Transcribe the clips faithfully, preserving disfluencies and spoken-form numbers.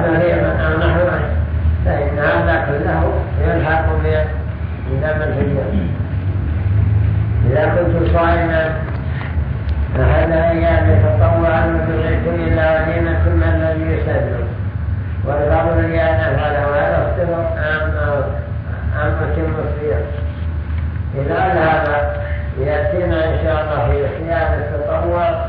كثيرا أو نحوه فإن هذا كله يلحق بدم الفدية. إذا كنت صائما أحد أيام تطوعا وبغيت إلا وليمة ثم الذي يسلم والفضل لي أن أفعله ولا أفطر أم أتم الصيام. إذا هذا يأتينا إن شاء الله في صيام التطوع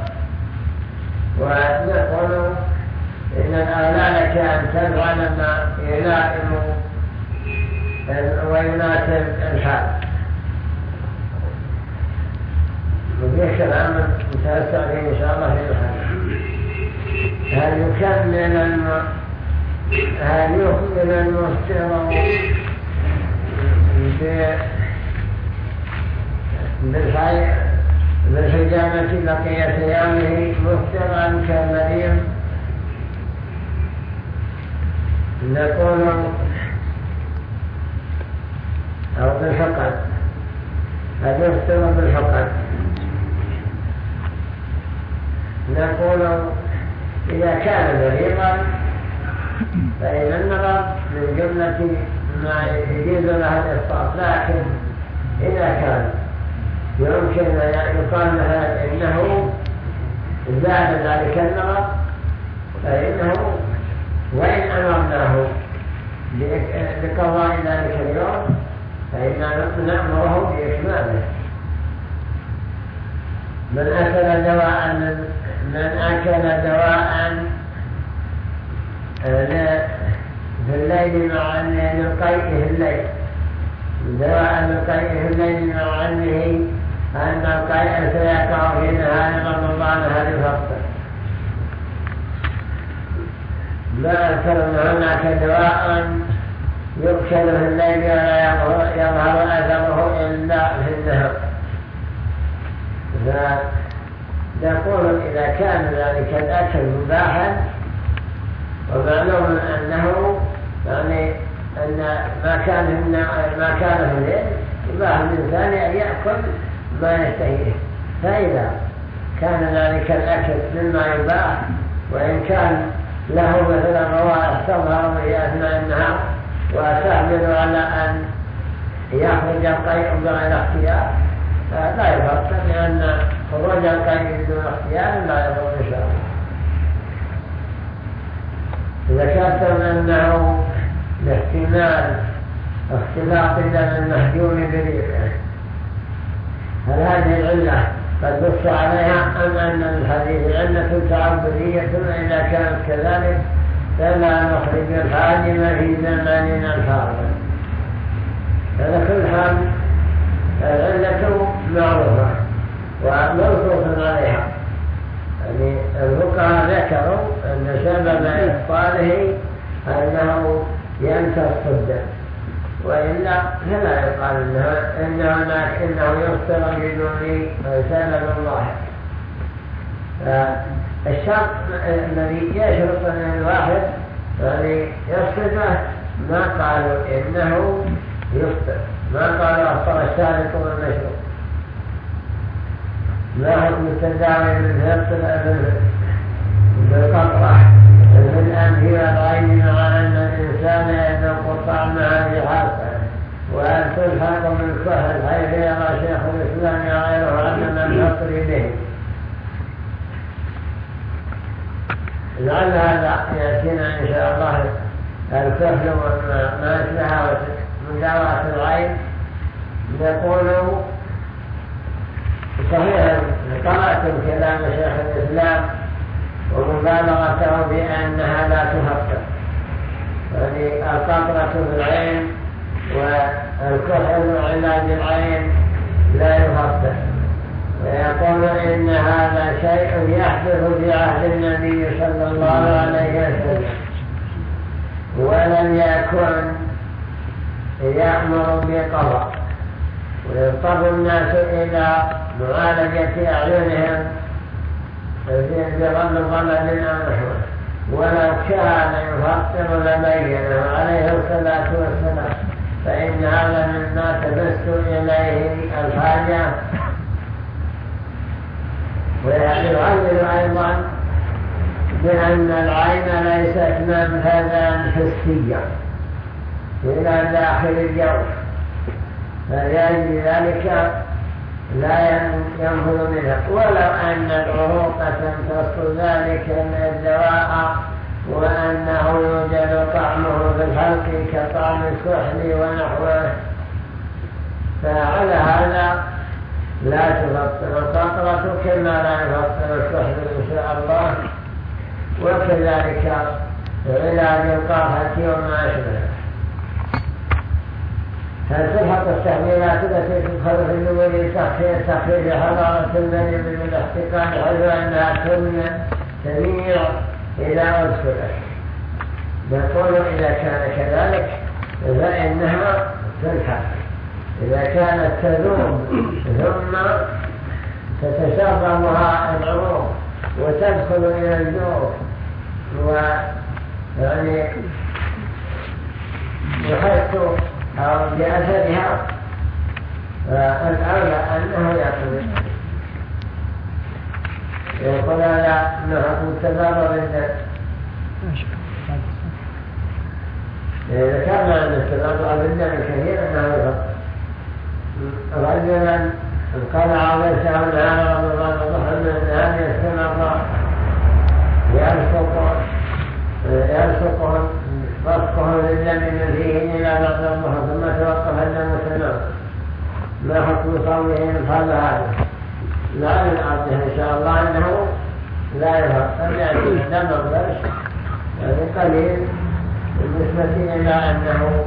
ونقول إن الأولى لك أن تفعل ما يلائم ويناسب الحال. وفيه كلام متوسع فيه إن شاء الله في الحال. هل يكمل الم... هل يكمل المفطر بالحي... بالحجامة بقية يومه مفطرا كالمريض؟ نقول أو بالفقد. هل يفطر بالفقد؟ نقول إذا كان مريضا فإن النظر من جملة ما يجيز له الإفطار، لكن إذا كان يمكن أن يقال لها إنه زاد ذلك النظر فإنه وإن أمرناه بقضاء ذلك اليوم فإننا نأمره بإكماله. من أكل دواء من أكل دواء في الليل مع لقيئه الليل دواء لقيئه الليل مع علمه أن القيء سيقع في نهار رمضان هل يفطر؟ لا أذكر أن هناك دواء يؤكل في الليل ولا يظهر أثره إلا في النهار. فنقول إذا كان ذلك الأكل مباحا ومعلوم أنه يعني أن ما كان ما كان في الليل يباح للإنسان أن يأكل ما يشتهيه. فإذا كان ذلك الأكل مما يباح وإن كان له مثل روائح تظهر في أثناء النهار وتحمل على أن يخرج القيء بغير اختيار لا يفطر، لأن خروج القيء بدون اختيار لا يضر إن شاء الله. ذكرتم أنه باحتمال اختلاط دم المهجوم بريقه، هل هذه العلة قد نص عليها أم أن الحديث علة تعبدية؟ إذا كانت كذلك فلا نخرج الحاجم في زماننا الحاضر. على كل حال العلة معروفة وموصوف عليها، يعني الفقهاء ذكروا أن سبب إبطاله أنه يمتص الدم، وإلا فلا يقال إنه إنه إنه يفطر بدون سبب ظاهر. الشرط الذي يشرط من الواحد يعني يفطر ما قالوا إنه يفطر، ما قالوا أفطر الشارط والمشروب. ما حكم التداوي بالقطرة في الأنف والعين مع أن الإنسان يذوق طعمها في حلقه، وأن تلحق بالكحل حيث يرى شيخ الإسلام غيره أن من يطري به. لعل هذا يأتينا إن شاء الله الكحل وما أشبهه مداواة العين. يقول صحيح قرأتم كلام شيخ الإسلام ومبالغته بأنها لا تفطر، يعني القطرة في العين والكحل علاج العين لا يفطر، ويقول إن هذا شيء يحدث في عهد النبي صلى الله عليه وسلم ولم يكن يأمر بقضاء، ويضطر الناس إلى معالجة أعينهم بظل ظلل أو نحوه، ولو كان يفطر لبينه عليه الصلاة والسلام، فإن هذا مما تمس إليه الحاجة. ويعلل أيضا بأن العين ليست منفذا حسيا إلى داخل الجوف، فلأجل ذلك لا ينفذ منها، ولو أن العروق تمتص ذلك من الدواء وأنه يوجد طعمه في الحلق كطعم الكحل ونحوه، فعلى هذا لا تبطل القطرة كما لا يبطل الكحل إن شاء الله. وكذلك علاج القرحة وما أشبه. هل تلحق التحميلات التي تدخل في النمو تخفيف حرارة المني بالاحتقان حيث أنها تميع إلى أسفله؟ نقول إذا كان كذلك فإنها تلحق. إذا كانت تذوب ثم تتشربها العروق وتدخل إلى الجوف ويعني يحس أو بأثرها، فالأولى أنه يأخذ. يقول هذا نحن التضرر الدم. ذكرنا أن التضرر بالدم كثير أنه يفضل. رجلا انقلع ويسعى النهار رمضان وضحى من النهار يستمر يرفق يرفقهم رفقه للدم من فيه إلى بعد الظهر ثم توقف الدم تمام. ما حكم صومه هذا هذا؟ لا من أرضه إن شاء الله أنه لا يفطر لأن الدم الغرش يعني قليل بالنسبة إلى أنه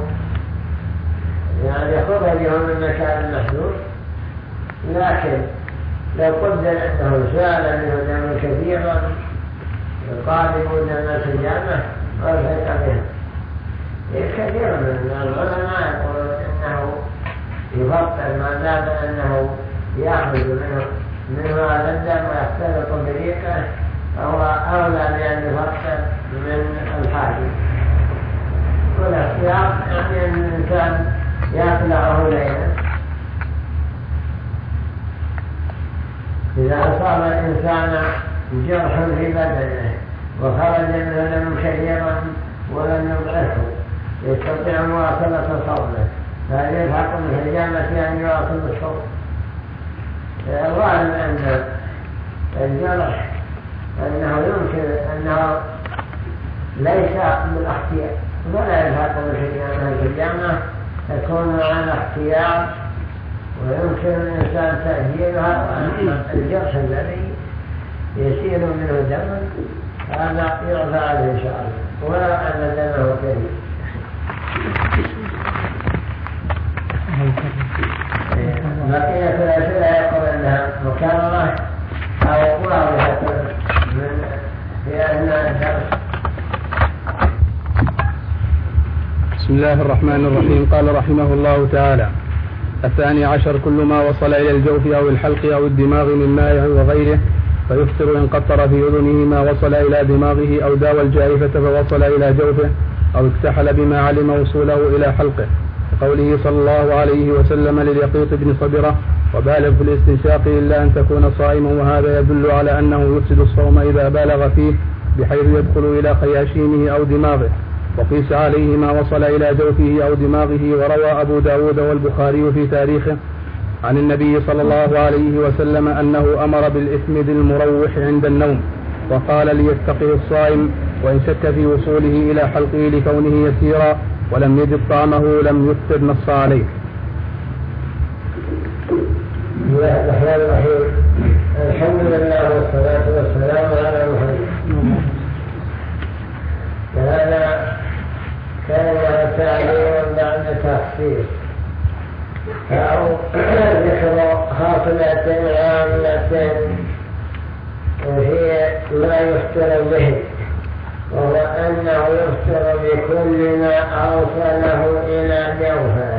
يعني خرجه من مكان محدود. لكن لو قدر أنه سال منه دم كثيرا يقارب دم الحجامة ويلحق بها. كثير من العلماء يقولون انه يفطر ما دام انه ياخذ منه منه هذا الدم ويختلط بريقه، فهو اولى بان يفطر من الحاجب. والاحتياط يعني ان الانسان يقلعه ليلا. اذا اصاب الانسان جرح في بدنه وخرج منه دم كثيرا ولم يضعفه يستطيع مواصلة صومه، فهل يلحق بالحجامة أن يواصل الصوم؟ الظاهر أن الجرح أنه يمكن أنه ليس بالاختيار ولا يلحق بالحجامة. الحجامة تكون على اختيار ويمكن الإنسان تأجيلها، وأن الجرح الذي يسير منه دم هذا يرفع عليه إن شاء الله ولا أن دمه كثير. بقية الأسئلة يقول أنها مكررة أو واضحة من في أثناء الدرس. بسم الله الرحمن الرحيم. قال رحمه الله تعالى: الثاني عشر كل ما وصل إلى الجوف أو الحلق أو الدماغ من ماء وغيره فيفطر إن قطر في أذنه ما وصل إلى دماغه أو داوى الجائفة فوصل إلى جوفه أو اكتحل بما علم وصوله إلى حلقه، كقوله صلى الله عليه وسلم لليقيط بن صبرة: وبالغ في الاستنشاق إلا أن تكون صائما. وهذا يدل على أنه يفسد الصوم إذا بالغ فيه بحيث يدخل إلى خياشيمه أو دماغه. وقيس عليه ما وصل إلى جوفه أو دماغه. وروى أبو داود والبخاري في تاريخه عن النبي صلى الله عليه وسلم أنه أمر بالإثمد المروح عند النوم، وقال ليتقه الصائم وإن شك في وصوله إلى حلقه لكونه يسيرا ولم يجد طعمه لم يفطر، نص عليه. الرحمن الرحيم. الحمد لله والصلاة والسلام على محمد. هذا كان تعليم بعد تخصيص أو ذكر خاصلة عامة وهي ما يفتر به، وهو أنه يفتر بكل ما أوصله إلى جوفه.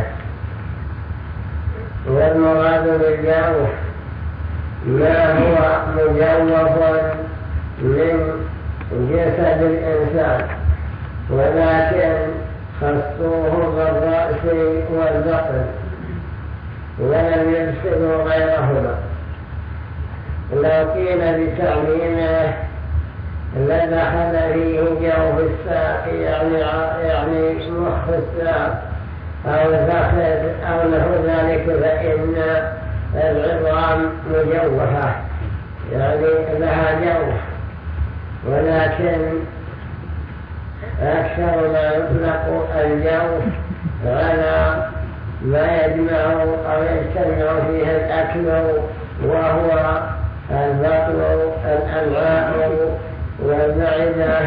والمراد بالجوف ما هو مجوف من جسد الإنسان، ولكن خصوه بالرأس والبطن ولم يفسدوا غيرهما. لو قيل بتعميمه لا دخل فيه جوف الساق يعني يعني مخ الساق أو الفخذ أو نحو ذلك فإن العظام مجوفة يعني لها جوف، ولكن أكثر ما يطلق الجوف على ما يجمع أو يجتمع فيه الأكل وهو البطن الأمعاء والمعدة،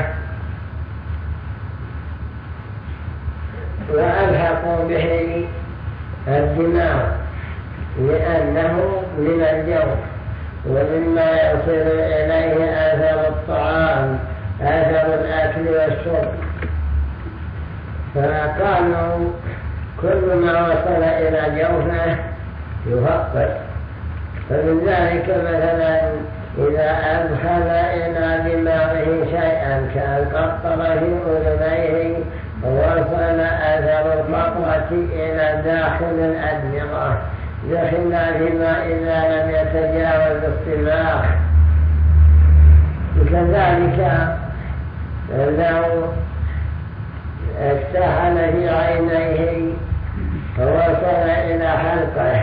وألحقوا به الدماغ لأنه من الجوف ومما يصل إليه آثار الطعام آثار الأكل والشرب. فقالوا كل ما وصل إلى جوفه يفطر. فمن ذلك مثلا إذا أدخل إلى دماغه شيئا كأن قطر في أذنيه ووصل أثر القطرة إلى داخل الأدمغة بخلاف ما إذا لم يتجاوز الصماخ. كذلك لو اكتحل في عينيه ووصل إلى حلقه،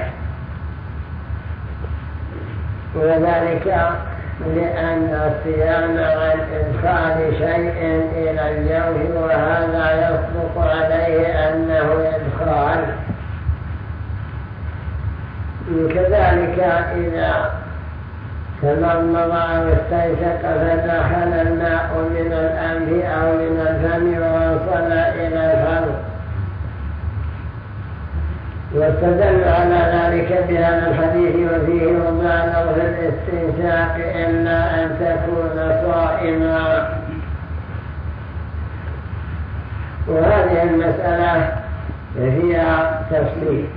وذلك لأن الصيام عن إدخال شيء إلى الجوف وهذا يصدق عليه أنه إدخال. كذلك إذا تمضمض أو استنشق فدخل الماء من الأنف أو من الفم ووصل إلى الفرق، واستدل على ذلك بهذا الحديث وفيه مبالغ في الاستنشاق إلا أن تكون صائما. وهذه المسألة فيها تفصيل،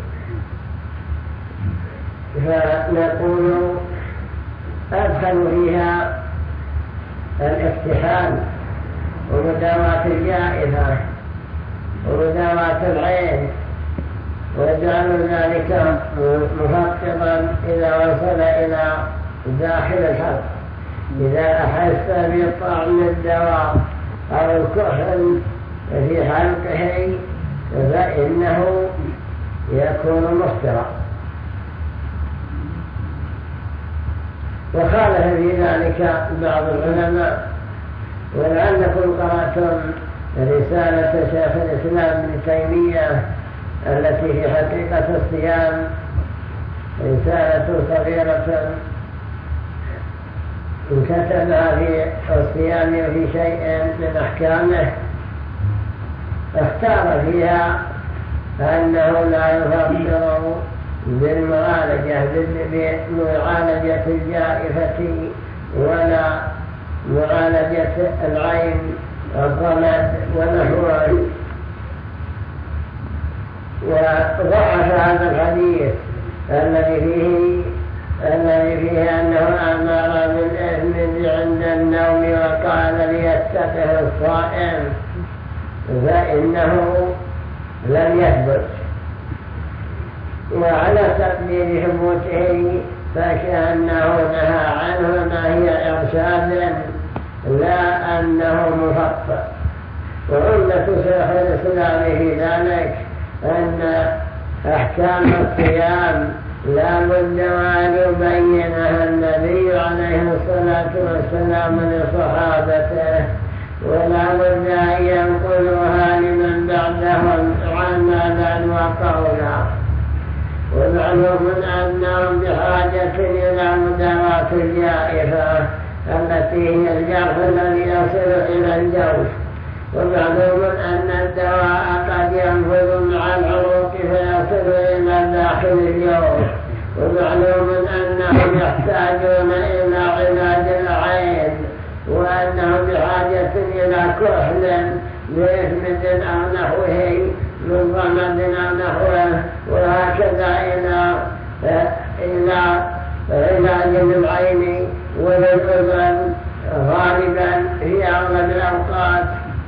فنقول أدخل فيها الاكتحال ومداواة الجائفة ومداواة العين، وجعلوا ذلك مفطرا إذا وصل إلى داخل الحلق. إذا أحس بطعم الدواء أو الكحل في حلقه فإنه يكون مفطرا. وخالف في ذلك بعض العلماء، ولعلكم قرأتم رسالة شيخ الإسلام ابن تيمية التي في حقيقة الصيام، رسالة صغيرة كتبها في الصيام وفي شيء من أحكامه، اختار فيها أنه لا يفطر بالمعالجة بمعالجة الجائفة ولا معالجة العين الضمد ونحوه. وضعف هذا الحديث الذي فيه الذي فيه أنه أمر بالإثم عند النوم وقال ليتقه الصائم، فإنه لم يثبت. وعلى تقدير ثبوته فكأنه نهى عنه نهي إرشاد لا أنه مفطر. وعلة شيخ الإسلام في ذلك أن أحكام الصيام لا بد وأن يبينها النبي عليه الصلاة والسلام لصحابته، ولا بد أن ينقلها لمن بعدهم عملا وقولا. ومعلوم أنهم بحاجة إلى مداواة الجائفة التي هي الجرح الذي يصل إلى الجوف، ومعلوم أن الدواء قد ينفذ مع العروق فيصل إلى داخل الجوف، ومعلوم أنهم يحتاجون إلى علاج العين، وأنهم بحاجة إلى كحل بإثمد أو نحوه من ضمد أو نحوه، وهكذا إلى إلى علاج العين والأذن غالبا في أغلب الأوقات.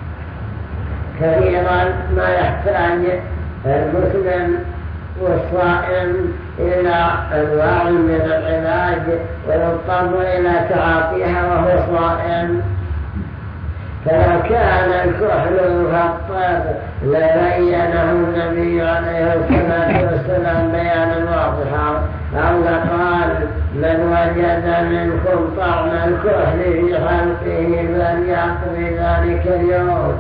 كثيرا ما يحتاج المسلم والصائم إلى أنواع من العلاج ويضطر إلى تعاطيها وهو صائم، فلو كان الكحل مفطر لبينه النبي عليه الصلاة والسلام بيانا واضحا، أو قال من وجد منكم طعم الكحل في حلقه فليقضي ذلك اليوم.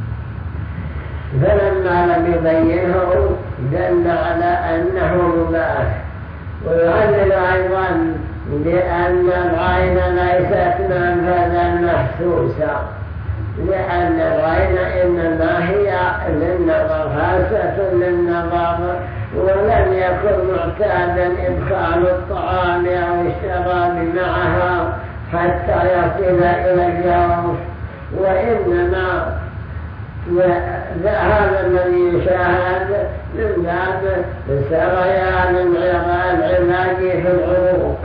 فلما لم يبينه دل على أنه مباح. ويعلل أيضا بأن العين ليست منفذا محسوسا، لأن العين إنما هي للنظر، خاصة للنظر، ولم يكن معتادا إدخال الطعام أو الشراب معها حتى يصل إلى الجوف، وإنما هذا الذي يشاهد من باب سريان العلاج في العروق.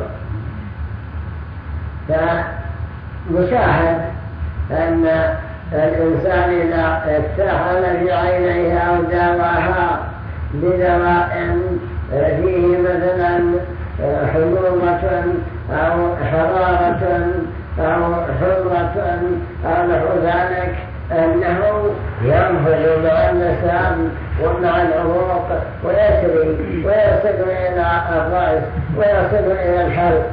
فمشاهد أن الإنسان إذا استحل بعينيه أو داواها بدواء فيه مثلا حمومة أو حرارة أو حمرة أو نحو ذلك، أنه ينفذ مع اللسان ومع العروق ويسري ويصل إلى الرأس ويصل إلى الحلق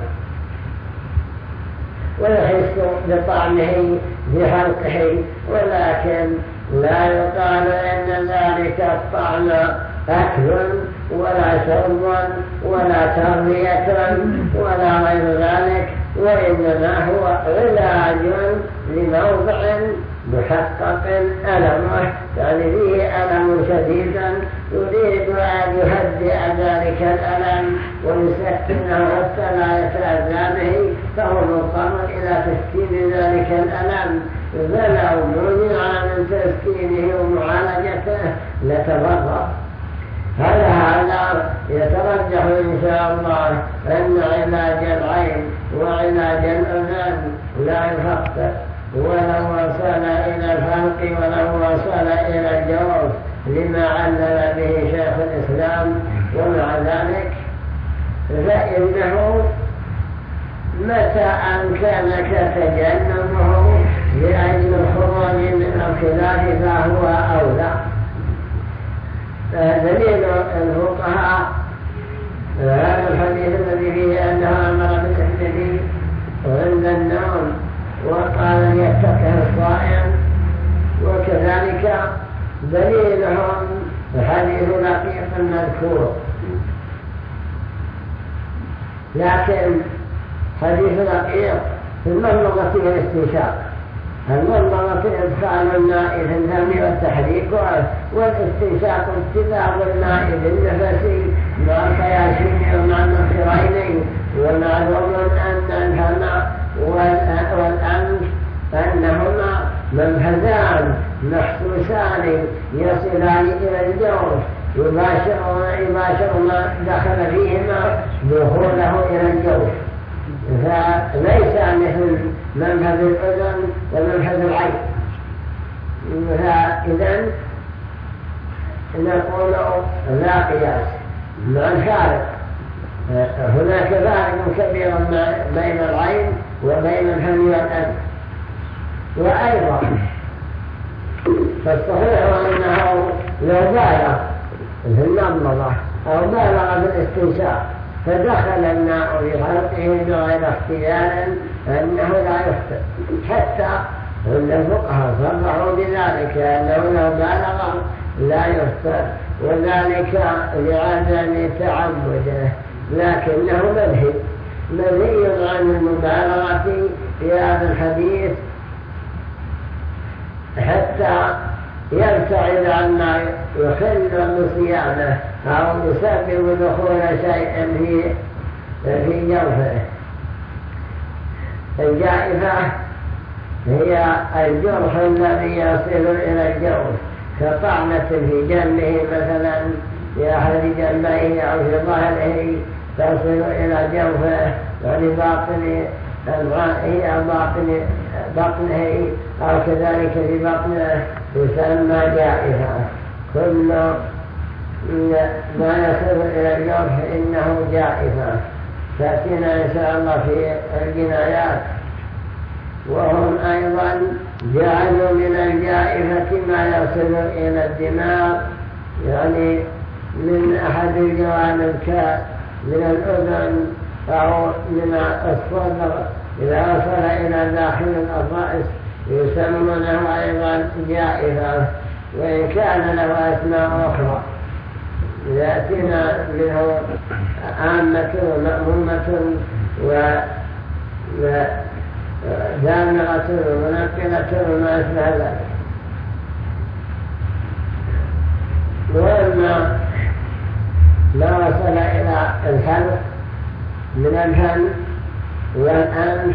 ويحس بطعمه في حلقه، ولكن لا يقال إن ذلك الطعم أكل ولا شرب ولا تربية ولا غير ذلك، وإنما هو علاج لموضع محقق ألمه، يعني فيه ألم شديدا يريد أن يهدئ ذلك الألم ويسكنه حتى لا يتأذى به، فهو مضطر إلى تسكين ذلك الألم، فلو منع من تسكينه ومعالجته لتضرر. هذا هذا يترجح إن شاء الله أن علاج العين وعلاج الأذان لا يفقد، ولو وصل إلى الحلق ولو وصل إلى الجوف لما علم به شيخ الإسلام. ومع ذلك فإنه متى أمكنك تجنبه لأجل الخروج من الخلاف فهو أولى. دليل الفقهاء هذا الحديث الذي فيه أنه أمر بالتحديد عند النوم وقال يتقه الصائم، وكذلك دليلهم حديث لقيط المذكور. لكن حديث لقيط في المضمضة والاستنشاق، المضمضة إدخال الماء في الفم والتحريك، والاستنشاق استذاب الماء بالنفس مع الخياشيم ومع النخرين. ومعلوم أن الفم والأنف أنهما منفذان محسوسان يصلان إلى الجوف، يباشر ما دخل فيهما دخوله إلى الجوف، فليس مثل منفذ الأذن ومنفذ العين. فإذن نقول لا قياس مع الفارق. هناك فارق كبير بين العين وبين الفم والأنف. وأيضا فالصحيح أنه لو بالغ في المضمضة أو بالغ في الاستنشاق فدخل الماء في حلقه بغير اختيار أنه لا يفطر، حتى أن الفقهاء صرحوا بذلك أنه لو بالغ لا يفطر، وذلك لعدم تعمده، لكنه منهي منهي عن المبالغة في هذا الحديث حتى يبتعد عما يخل بصيامه أو يسبب دخول شيء في في جوفه. الجائفة هي الجرح الذي يصل إلى الجوف كطعنة في جنبه مثلا في أحد جنبيه أو في ظهره تصل إلى جوفه، يعني باطن الرأي أو باطن بطنه أو كذلك في بطنه يسمى جائفة. كل ما يصل إلى الجرح إنه جائفة. تأتينا إن شاء الله في الجنايات، وهم أيضا جعلوا من الجائفة ما يصل إلى الدماغ، يعني من أحد الجوانب من الأذن أو من الصدر إذا وصل إلى داخل الرأس يسمونه أيضا جائفة، وإن كان له أسماء أخرى يأتينا منه عامة ومأمومة ودامغة ومنقلة وما أشبه ذلك. وإما ما وصل إلى الحلق من الفم والأنف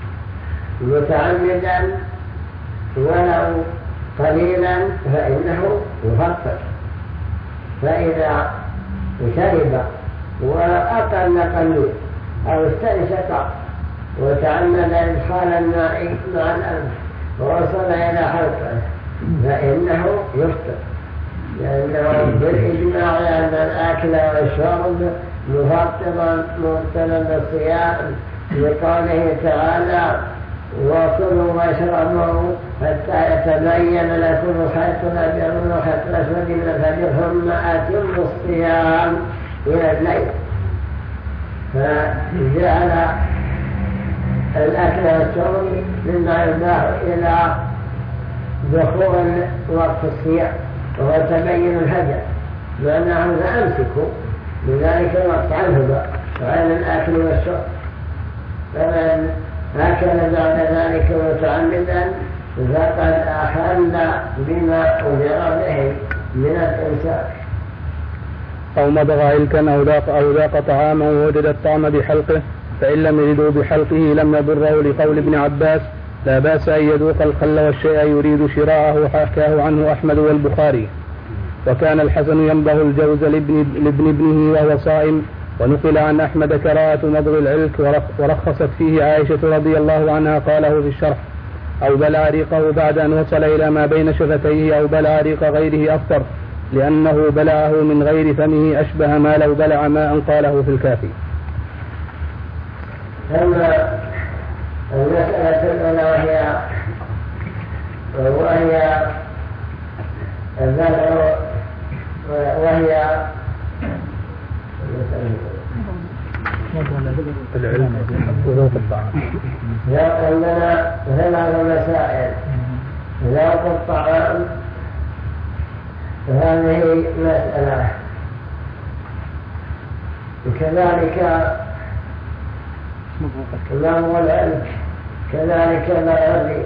متعمدا ولو قليلا فإنه يفطر، فإذا شرب وأقل قليل أو استنشق وتعمد إدخال الماء مع الأنف ووصل إلى حلقه فإنه يفطر، لأنه بالإجماع أن الأكل والشرب مفطرا مبتلا بالصيام، لقوله تعالى وكلوا واشربوا حتى يتبين لكم الخيط الأبيض من الخيط الأسود من الفجر ثم أتموا الصيام إلى الليل. فجعل الأكل والشرب مما يباح إلى دخول وقت الصيام وهو تبين الفجر، لأنه فأمسكوا لذلك الوقت عنه وعن الأكل والشرب. فمن أكل بعد ذلك متعمدا فقد أحل بما أمر به من الإمساك. أو مضغ علكا أو ذاق, أو ذاق طعاما ووجد الطعم بحلقه فإن لم يجده بحلقه لم يضره، لقول ابن عباس لا بأس أن يذوق الخل والشيء يريد شراءه، حكاه عنه أحمد والبخاري. وكان الحسن يمضغ الجوز لابن, لابن ابنه وهو صائم. ونقل عن أحمد كراهة مضغ العلك ورخصت فيه عائشة رضي الله عنها، قاله في الشرح أو بلع ريقه بعد أن وصل إلى ما بين شفتيه أو بلع ريق غيره أفطر، لأنه بلعه من غير فمه أشبه ما لو بلع ماء، قاله في الكافي. أما المسألة الأولى وهي وهي البلع وهي العلم وذوق الطعام. لا عندنا ثلاث مسائل. ذوق الطعام هذه مسألة، وكذلك لغو العلم كذلك لا يليق.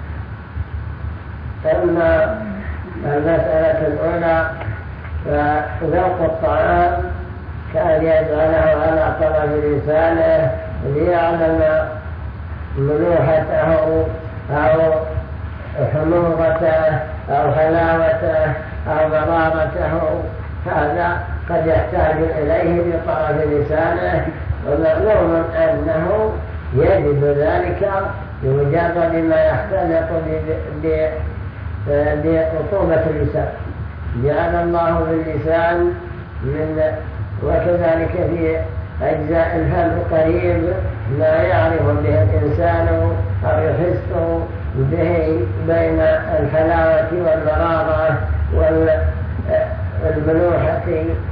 أما المسألة الأولى فذوق الطعام كان يجعله على طرف لسانه ليعلم ملوحته أو حموضته أو حلاوته أو مرارته، هذا قد يحتاج إليه بطرف لسانه، ومعلوم أنه يجد ذلك بمجرد ما يختلط برطوبة اللسان. جعل الله باللسان من وكذلك في أجزاء الفم قريب ما يعرف به الإنسان أو يحس به بين الحلاوة والمرارة والملوحة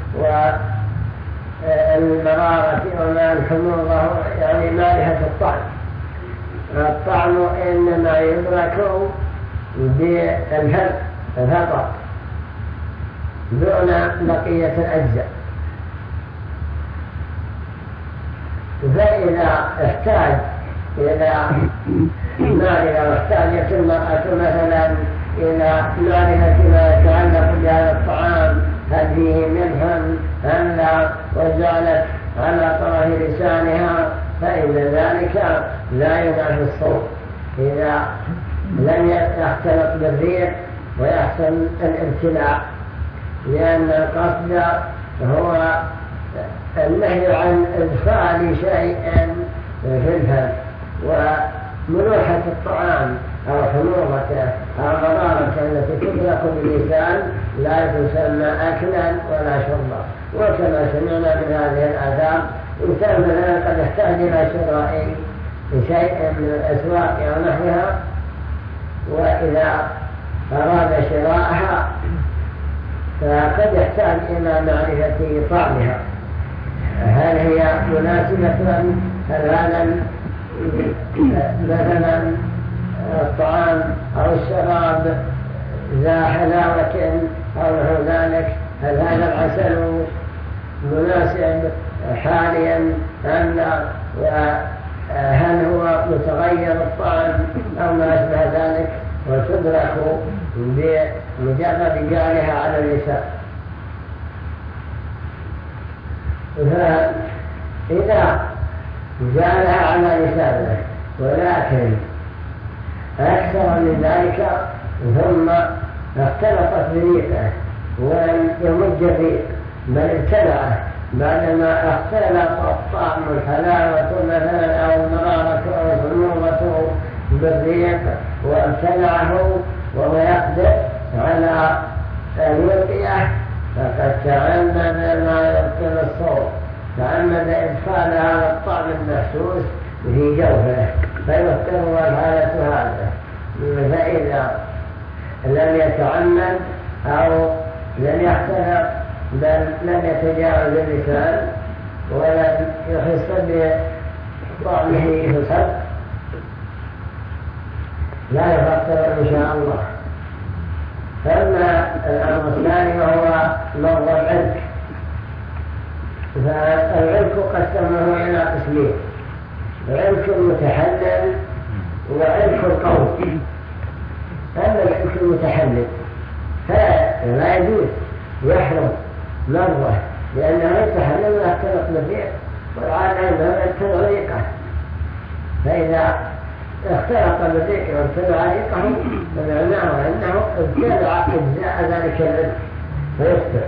والمرارة وما الحموضة، يعني مالحة الطعم. الطعم إنما يدرك بالفم فقط دون بقية الأجزاء. فإذا احتاج إلى معرفة واحتاجت المرأة مثلا إلى معرفة ما يتعلق بهذا الطعام هل فيه ملح أم لا وجعلت على طرف لسانها، فإن ذلك لا ينافي الصوت إذا لم يختلط بالريح ويحصل الابتلاع، لأن القصد هو النهي عن إدخال شيء في الفم، وملوحة الطعام أو حموضته أو مرارته التي تدرك باللسان لا تسمى أكلا ولا شربا. وكما سمعنا من هذه الآداب إن كان مثلا قد يحتاج إلى شراء شيء من الأسواق أو نحوها وإذا أراد شراءها فقد يحتاج إلى معرفة طعمها، هل هي مناسبة، هل هذا مثلا الطعام أو الشراب ذا حلاوة أو نحو ذلك، هل هذا العسل مناسب حاليا أم لا، وهل هو متغير الطعم أو ما أشبه ذلك، وتدرك بمجرد جعلها على اللسان. فإذا جعلها على لسانه ولكن أكثر من ذلك ثم اختلطت بريقه ولم يمج الريق بل ابتلعه بعدما اختلط الطعم الحلاوة مثلا أو المرارة أو الحموضة بالريق وابتلعه وهو يقدر على أن يلقيه فقد تعمد ما يبطل الصوت، تعمد إدخال هذا الطعم المحسوس في جوفه فيذكر الحالة هذا. فإذا لم يتعمد أو لم يختلط بل لم يتجاوز اللسان ولم يحس بطعمه في الصدر لا يفطر إن شاء الله. فأما الأمر الثاني وهو موضع العلك، فالعلك قسمه إلى قسمين: علك المتحلل وعلك القوم. أما العلك المتحلل فلا يجوز، يحرم مرة لأنه يتحلل ويختلط بالريق، والعادة أنه يبتلع ريقه، فإذا اختلط بالريق وابتلع ريقه فمعناه أنه ابتلع إجزاء ذلك العلك فيفتر.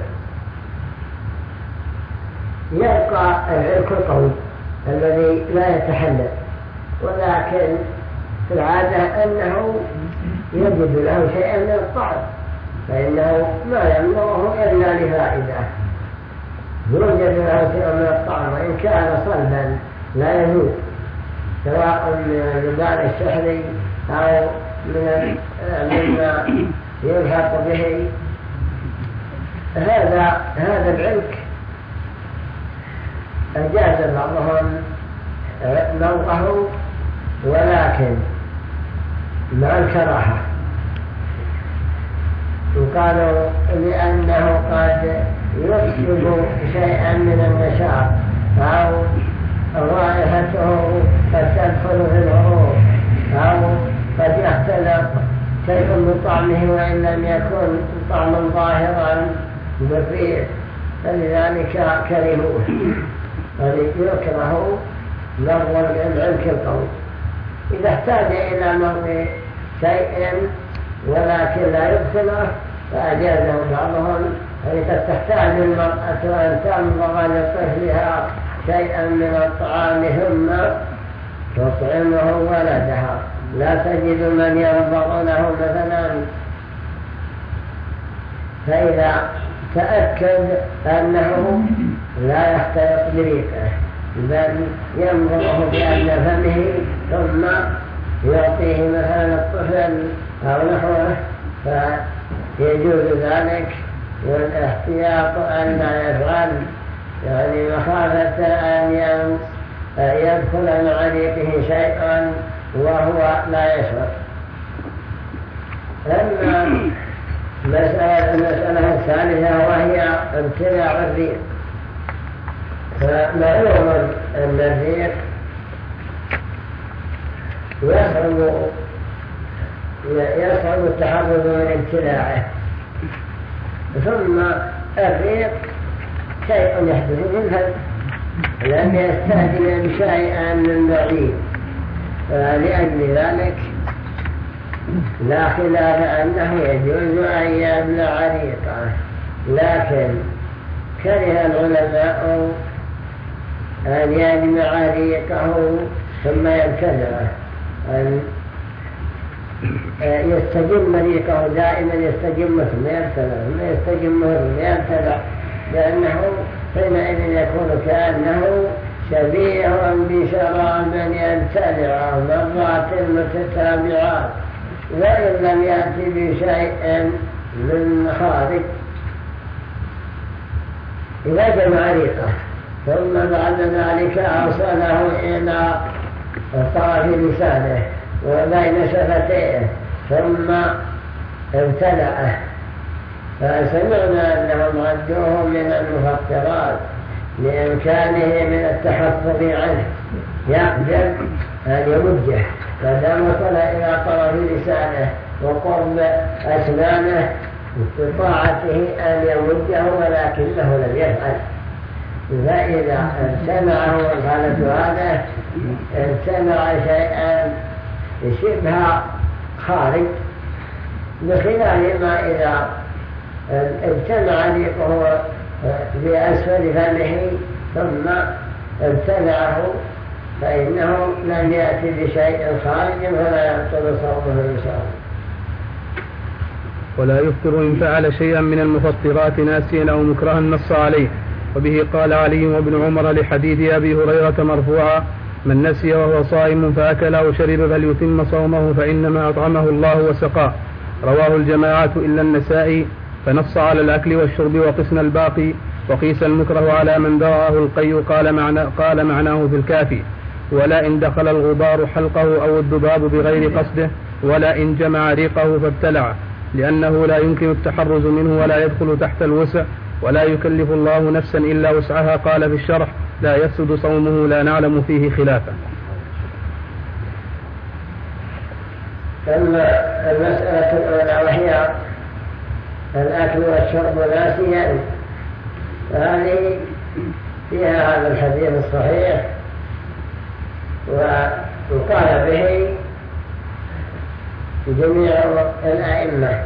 يبقى العلك القوي الذي لا يتحلل، ولكن في العادة أنه يجد له شيئا من الطعم، فإنه ما يمنعه إلا لفائدة، يوجد له شيئا من الطعم وإن كان صلبا لا يجوز، سواء من اللبان الشحري أو من مما يلحق به. هذا هذا العلك أجاز بعضهم نوعه ولكن مع الكراهة، وقالوا لأنه قد يكسب شيئا من النشاط أو رائحته قد تدخل في العروق أو قد يختلط شيء من طعمه وإن لم يكن طعما ظاهرا بالريح، فلذلك كرهوه. يكره مرض العلك القوي إذا احتاج إلى مرض شيء ولكن لا يبطله فأجازه بعضهم. فإذا تحتاج المرأة أن تنظر لطفلها شيئا من الطعام ثم تطعمه ولدها، لا تجد من ينظر له مثلا، فإذا تأكد أنه لا يختلط بريقه بل ينظره بأن فمه ثم يعطيه مثلا الطفل أو نحوه فيجوز ذلك، والاحتياط أن لا يفعل يعني مخافة أن يدخل من عليقه شيئا وهو لا يشعر. أما مسألة المسألة الثالثة وهي ابتلاع الريق، فمعلوم أن الريق يصعب يصعب التحرز من ابتلاعه، ثم الريق شيء يحدث من هذا لم يستهدم شيئا من بعيد، لأجل ذلك لا خلاف أنه يجوز أن يبلع ريقه، لكن كره العلماء أن يجمع ريقه ثم يبتلعه، أن يستجم ريقه دائما، يستجم ثم يبتلع ثم يستجم ثم يبتلع، لأنه حينئذ يكون كأنه شبيه بشراب يبتلع مرات متتابعات وإن لم يأتي بشيء من خارج. إذا جمع ريقه ثم بعد ذلك أوصله إلى طرف لسانه وبين شفتيه ثم ابتلعه، فسمعنا أنهم ردوه من المفطرات لإمكانه من التحفظ عنه، يقدر أن يمجه فدام وصل إلى طرف لسانه وقرب أسنانه استطاعته أن يمجه ولكنه لم يفعل. فإذا امتنعه الحالة هذا امتنع شيئا شبه خارج، بخلاف ما إذا امتنع ريقه بأسفل فمه ثم امتنعه فإنه لم يأتي بشيء خارج فلا يبطل صومه إن شاء الله. ولا يفطر إن فعل شيئا من المفطرات ناسيا أو مكرها نص عليه. وبه قال علي وابن عمر لحديث أبي هريرة مرفوعا: من نسي وهو صائم فأكل أو شرب فليتم صومه فإنما أطعمه الله وسقاه. رواه الجماعة إلا النسائي، فنص على الأكل والشرب وقسنا الباقي، وقيس المكره على من ذرعه القي. قال, معنى قال معناه في الكافي: ولا إن دخل الغبار حلقه أو الذباب بغير قصده، ولا إن جمع ريقه فابتلعه، لأنه لا يمكن التحرز منه ولا يدخل تحت الوسع، ولا يكلف الله نفسا إلا وسعها. قال في الشرح: لا يفسد صومه لا نعلم فيه خلافا. ثم المسألة الأولى وهي الأكل والشرب ناسيا، هذه فيها هذا الحديث الصحيح وقال به جميع الأئمة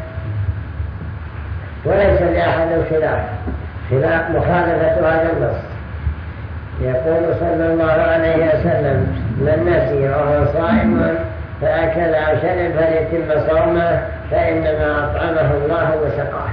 وليس لأحد الخلاف خلاف مخالفة هذا النص. يقول صلى الله عليه وسلم: من نسي وهو صائم فأكل أو شرب فليتم صومه فإنما أطعمه الله وسقاه.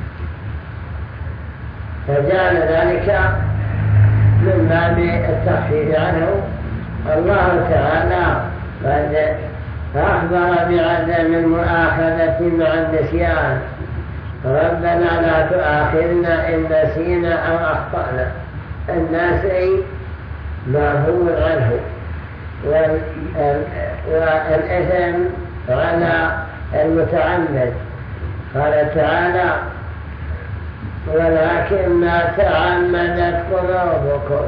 فجعل ذلك من باب التخفيف عنه. الله تعالى قد أخبر بعدم المؤاخذة مع النسيان: ربنا لا تؤاخذنا إن نسينا أو أخطأنا. الناسي معفو عنه، والإثم على المتعمد. قال تعالى: ولكن ما تعمدت قلوبكم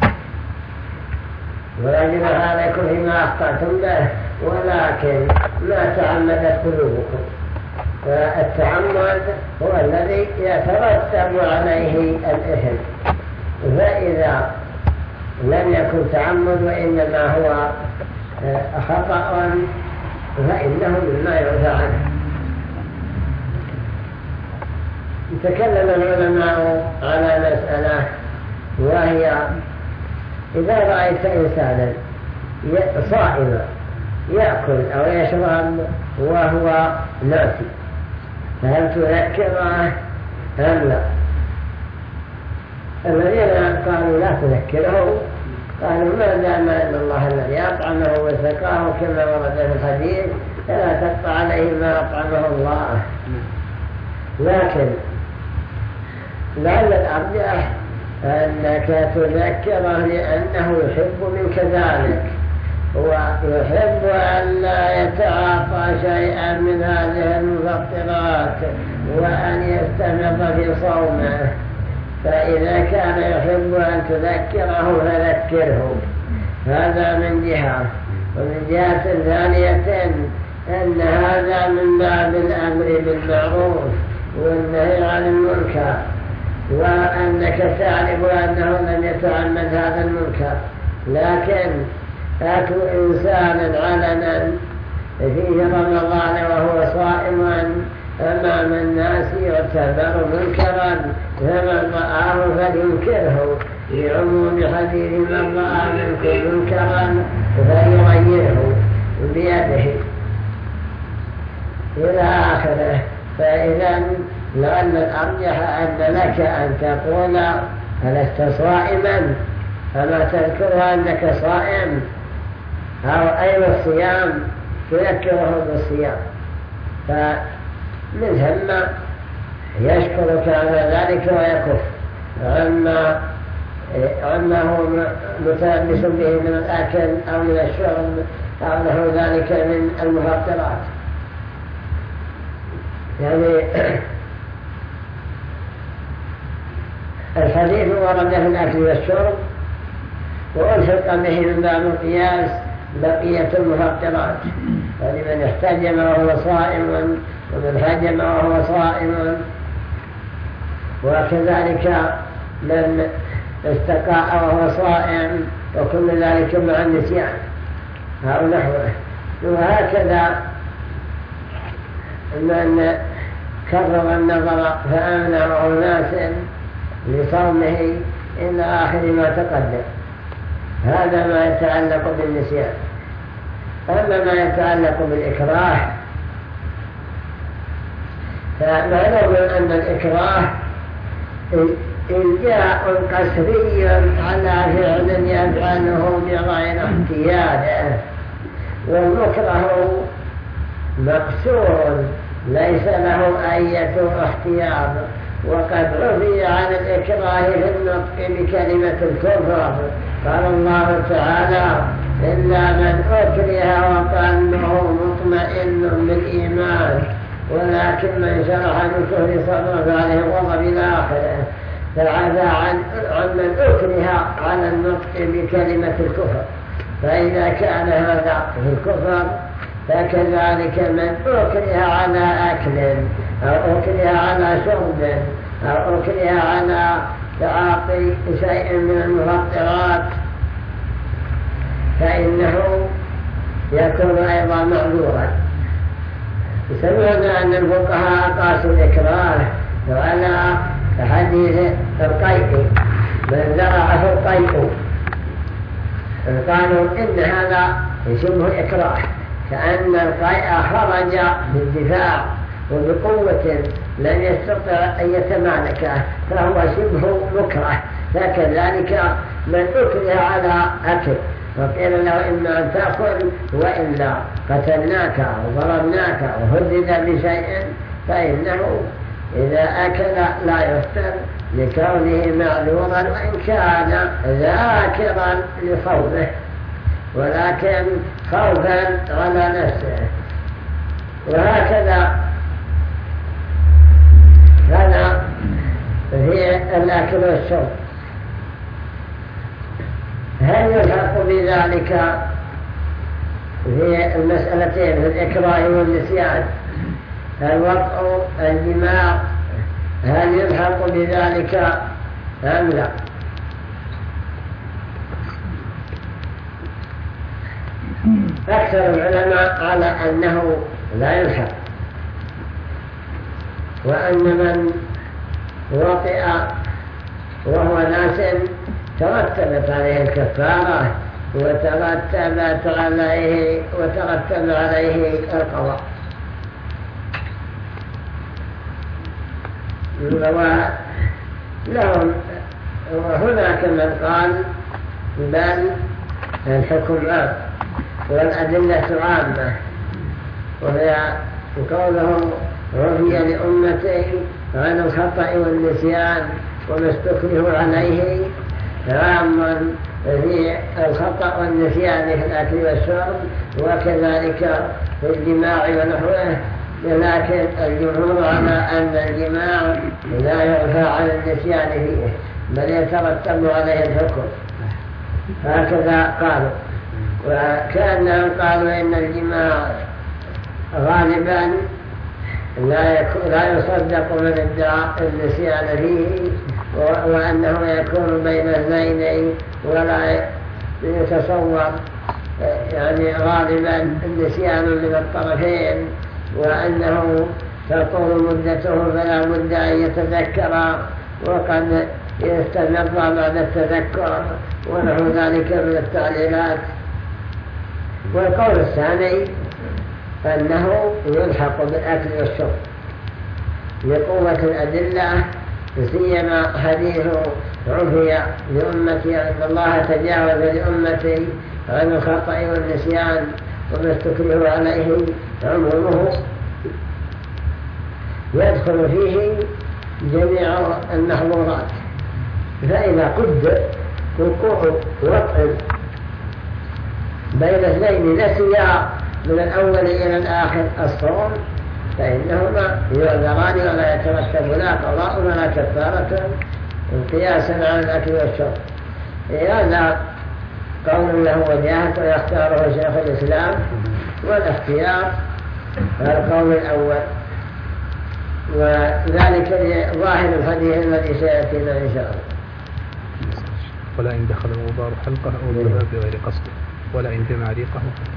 ويجب عليكم فيما أخطأتم به ولكن ما تعمدت قلوبكم. فالتعمد هو الذي يترتب عليه الإثم، فإذا لم يكن تعمد وإنما هو خطأ فإنه مما يعفى عنه. تكلم العلماء على مسألة، وهي إذا رأيت إنسانا صائما يأكل أو يشرب وهو ناسي، فهل تذكره أم لا؟ الذين قالوا لا تذكره قالوا: ما دام أن الله الذي أطعمه وسقاه كما ورد في الحديث فلا تقطع عليه ما أطعمه الله. لكن لعل الأرجح أنك تذكره لأنه يحب منك ذلك، ويحب أن لا يتعاطى شيئا من هذه المفطرات وأن يستمر في صومه. فإذا كان يحب أن تذكره فذكره. هذا من جهة. ومن جهة ثانية أن هذا من باب الأمر بالمعروف والنهي عن المنكر، وأنك تعرف أنه لم يتعمد هذا المنكر، لكن أكل إنسانا علنا في رمضان وهو صائم أمام الناس يعتبر منكرا، فمن رآه فلينكره لعموم حديث: من رأى منكم منكرا فليغيره بيده إلى آخره. فإذا لأن الأرجح أن لك أن تقول: ألست صائما؟ فما تذكر أنك صائم، أو أين الصيام تذكره بالصيام. فمن ثم يشكرك على ذلك ويكف عما عما هو متلبس به من الأكل أو من الشرب أو له ذلك من المفطرات. يعني الحديث ورد في الأكل والشرب وألحق به من باب القياس بقية المفطرات، فلمن احتجم وهو صائم ومن حجم وهو صائم، وكذلك من استقاء وهو صائم، وكل ذلك مع النسيان أو نحوه. وهكذا من كرر النظر فأمنع ناس لصومه إلى آخر ما تقدم، هذا ما يتعلق بالنسيان. أما ما يتعلق بالإكراه فمعلوم أن الإكراه إلجاء قسري على فعل يفعله بغير احتياج، والمكره مقصور ليس له أية احتياج. وقد عفي عن الإكراه في النطق بكلمة الكفر، قال الله تعالى إلا من أكره وقلبه مطمئن بالإيمان ولكن من شرح بالكفر صدره فعليه غضب إلى آخره، فعفى عن من أكره على النطق بكلمة الكفر. فإذا كان هذا في الكفر فكذلك من أكره على أكل أو أكره على شرب أو أكره على تعاطي شيء من المفطرات فإنه يكون أيضا معذورا. سمعنا أن الفقهاء قاسوا الإكراه على حديث القيء، من زرعه القيء قالوا إن هذا شبه إكراه، كأن القيء خرج بالدفاع وبقوة لم يستطع أن يتمالكه فهو شبه مكره. فكذلك من أكره على أكل وقيل له إما أن تأكل وإلا قتلناك وضربناك وهدد بشيء، فإنه إذا أكل لا يفتر لكونه معذورا وإن كان ذاكرا لخوفه، ولكن خوفا على نفسه. وهكذا هذا هي الأكل والشرب. هل يلحق بذلك في المسألتين في الإكراه والنسيان الوطء الجماع، هل يلحق بذلك أم لا؟ أكثر العلماء على أنه لا يلحق، وأن من وطئ وهو ناس ترتبت عليه الكفارة وترتبت عليه وترتب عليه القضاء. ولهم وهناك من قال بل الحكم عام والأدلة عامة، وهي قولهم عفي لأمتي عن الخطأ والنسيان وما استكره عليه عام في الخطأ والنسيان في الأكل والشرب وكذلك في الجماع ونحوه. لكن الجمهور على أن الجماع لا يعفى عن النسيان فيه بل يترتب عليه الحكم، هكذا قالوا. وكأنهم قالوا إن الجماع غالبا لا, لا يصدق من ادعاء النسيان فيه، وأنه يكون بين اثنين ولا يتصور يعني غالبا النسيان من الطرفين، وأنه تطول مدته فلا بد أن يتذكر وقد يستمر بعد التذكر ونحو ذلك من التعليلات. والقول الثاني أنه يلحق بالأكل والشرب لقوة الأدلة، سيما حديث عفي لأمتي أن الله تجاوز لأمتي عن الخطأ والنسيان وما استكره عليه عمره يدخل فيه جميع المحظورات. فإذا قد وقوع وطء بين اثنين نسيا من الأول إلى الآخر الصوم فإنهما يعذران ولا يترتب لا قضاء ولا كفارة قياسا على الأكل والشرب. هذا قول له وجاهة ويختاره شيخ الإسلام، والاختيار القول الأول، وذلك ظاهر الحديث الذي سيأتينا إن شاء الله. ولا إن دخل الغبار حلقه أو الباب بغير قصده ولا إن جمع ريقه.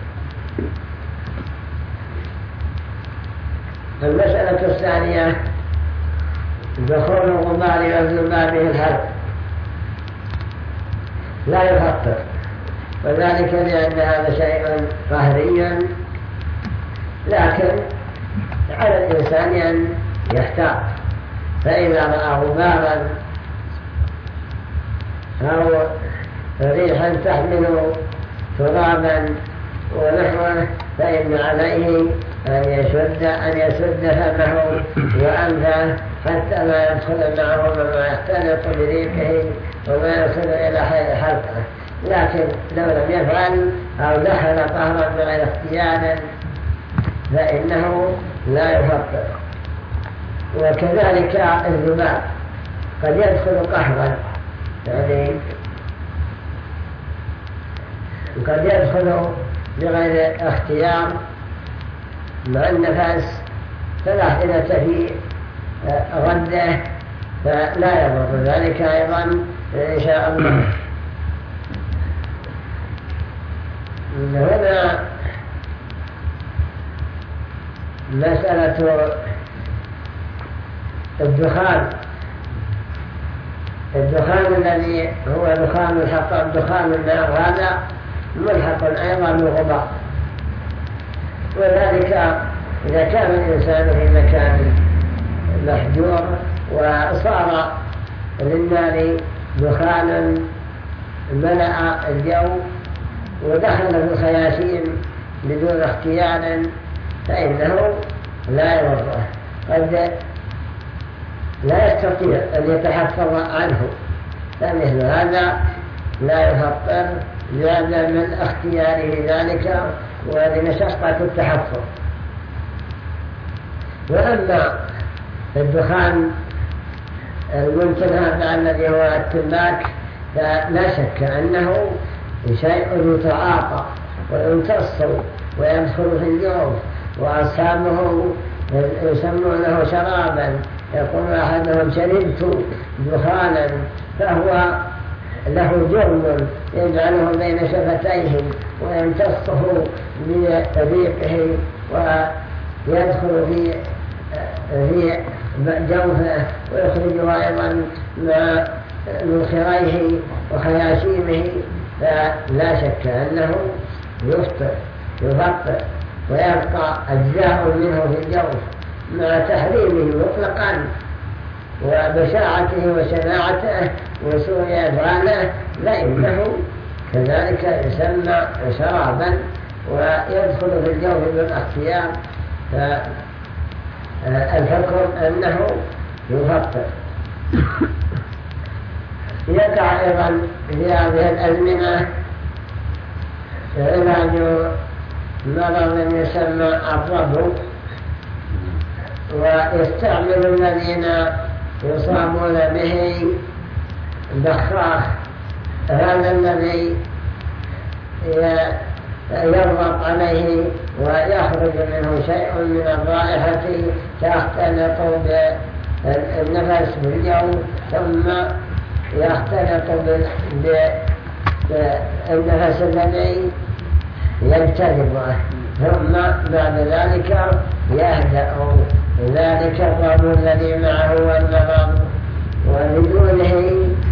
المسألة الثانية دخول الغبار والذباب في الحلق لا يفطر، وذلك لأن هذا شيء قهري، لكن على الإنسان أن يحتاط، فإذا رأى غبارا أو ريحا تحمل ترابا ونحوه فإن عليه أن يشد أن يسد فمه وأنفه حتى لا يدخل معه وما يختلط بريقه وما يصل إلى حلقه. لكن لو لم يفعل أو دخل قهرا بغير اختيار فإنه لا يفطر. وكذلك الذباب قد يدخل قهرا، يعني قد يدخل بغير اختيار مع النفس فلا حيلة في رده فلا يضر ذلك أيضا إن شاء الله. هنا مسألة الدخان الدخان الذي هو دخان الحطب دخان النار هذا ملحق أيضا بالغبار، وذلك إذا كان الإنسان في مكان محجور وصار للنار دخانا ملأ الجو ودخل في الخياشيم بدون اختيار فإنه لا يضره، قد لا يستطيع أن يتحفظ عنه، فمثل هذا لا يفطر لأن من اختياره ذلك ولمشقة التحفظ. وأما الدخان الممتنع الذي هو التماك فلا شك أنه شيء يتعاطى ويمتص ويدخل في الجوف، وأصحابه يسمونه شرابا، يقول أحدهم شربت دخانا، فهو له جرم يجعله بين شفتيه ويمتصه بريقه ويدخل في في جوفه ويخرجه أيضا من خريه وخياشيمه، فلا شك أنه يفطر يفطر ويبقى أجزاء منه في الجوف مع تحريمه مطلقا وبشاعته وشناعته وسوء أفعاله، فإنه كذلك يسمى شرابا ويدخل في الجوف بالاختيار، فالحكم أنه يفطر. يقع أيضا في هذه الأزمنة علاج مرض يسمى الربو، ويستعمل الذين يصابون به بخاخ، هذا الذي يضغط عليه ويخرج منه شيء من الرائحة تختلط بالنفس بالجو ثم يختلط بالنفس الذي يجتذبه، ثم بعد ذلك يهدأ ذلك الرب الذي معه والمرض، وبدونه